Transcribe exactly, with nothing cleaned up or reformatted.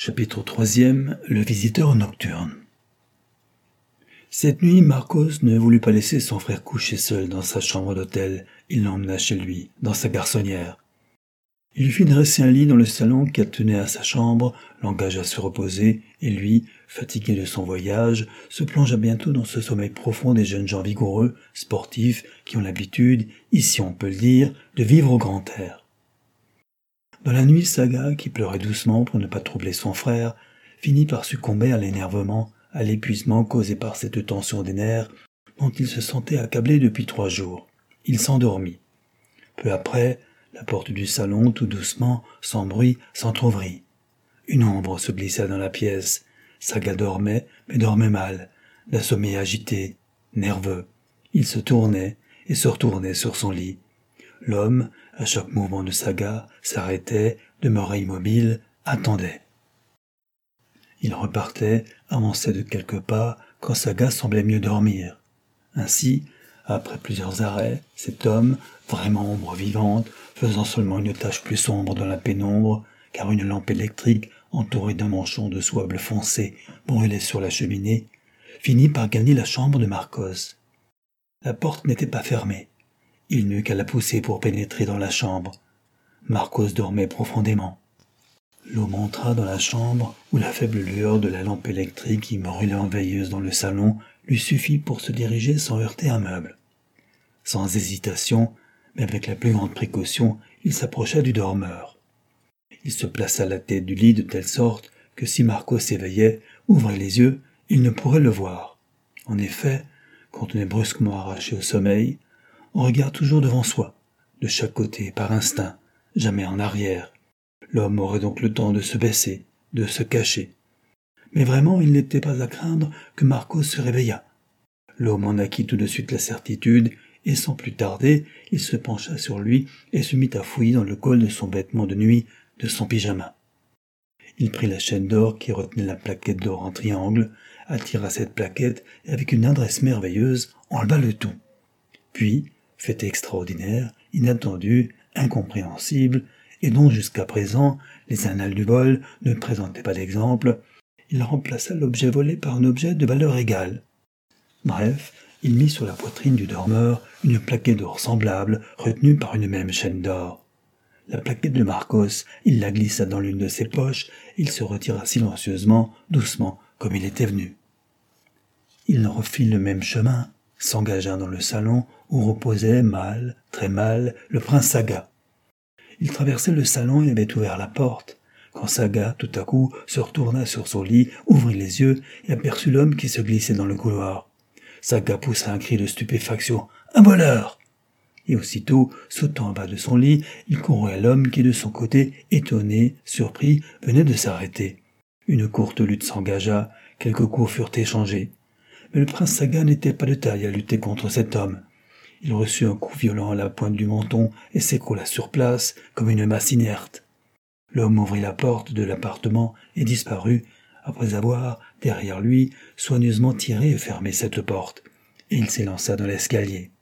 Chapitre troisième. Le visiteur nocturne. Cette nuit, Marcos ne voulut pas laisser son frère coucher seul dans sa chambre d'hôtel. Il l'emmena chez lui, dans sa garçonnière. Il lui fit dresser un lit dans le salon qui attenait à sa chambre, l'engagea à se reposer, et lui, fatigué de son voyage, se plongea bientôt dans ce sommeil profond des jeunes gens vigoureux, sportifs, qui ont l'habitude, ici on peut le dire, de vivre au grand air. Dans la nuit, Saga, qui pleurait doucement pour ne pas troubler son frère, finit par succomber à l'énervement, à l'épuisement causé par cette tension des nerfs dont il se sentait accablé depuis trois jours. Il s'endormit. Peu après, la porte du salon, tout doucement, sans bruit, s'entr'ouvrit. Une ombre se glissa dans la pièce. Saga dormait, mais dormait mal, d'un sommeil agité, nerveux. Il se tournait et se retournait sur son lit. L'homme, à chaque mouvement de Saga, s'arrêtait, demeurait immobile, attendait. Il repartait, avançait de quelques pas, quand Saga semblait mieux dormir. Ainsi, après plusieurs arrêts, cet homme, vraiment ombre vivante, faisant seulement une tache plus sombre dans la pénombre, car une lampe électrique, entourée d'un manchon de soie bleu foncé, brûlait sur la cheminée, finit par gagner la chambre de Marcos. La porte n'était pas fermée. Il n'eut qu'à la pousser pour pénétrer dans la chambre. Marcos dormait profondément. L'homme entra dans la chambre où la faible lueur de la lampe électrique qui brûlait en veilleuse dans le salon lui suffit pour se diriger sans heurter un meuble. Sans hésitation, mais avec la plus grande précaution, il s'approcha du dormeur. Il se plaça à la tête du lit de telle sorte que si Marcos s'éveillait, ouvrait les yeux, il ne pourrait le voir. En effet, quand on est brusquement arraché au sommeil, on regarde toujours devant soi, de chaque côté, par instinct, jamais en arrière. L'homme aurait donc le temps de se baisser, de se cacher. Mais vraiment, il n'était pas à craindre que Marcos se réveillât. L'homme en acquit tout de suite la certitude, et sans plus tarder, il se pencha sur lui et se mit à fouiller dans le col de son vêtement de nuit, de son pyjama. Il prit la chaîne d'or qui retenait la plaquette d'or en triangle, attira cette plaquette et avec une adresse merveilleuse, enleva le tout. Puis, fait extraordinaire, inattendu, incompréhensible, et dont jusqu'à présent les annales du vol ne présentaient pas d'exemple, il remplaça l'objet volé par un objet de valeur égale. Bref, il mit sur la poitrine du dormeur une plaquette d'or semblable, retenue par une même chaîne d'or. La plaquette de Marcos, il la glissa dans l'une de ses poches, et il se retira silencieusement, doucement, comme il était venu. Il refit le même chemin, s'engagea dans le salon où reposait mal, très mal, le prince Saga. Il traversait le salon et avait ouvert la porte, quand Saga, tout à coup, se retourna sur son lit, ouvrit les yeux et aperçut l'homme qui se glissait dans le couloir. Saga poussa un cri de stupéfaction. « Un voleur !» Et aussitôt, sautant en bas de son lit, il courut à l'homme qui, de son côté, étonné, surpris, venait de s'arrêter. Une courte lutte s'engagea, quelques coups furent échangés. Mais le prince Saga n'était pas de taille à lutter contre cet homme. Il reçut un coup violent à la pointe du menton et s'écroula sur place comme une masse inerte. L'homme ouvrit la porte de l'appartement et disparut, après avoir, derrière lui, soigneusement tiré et fermé cette porte, et il s'élança dans l'escalier.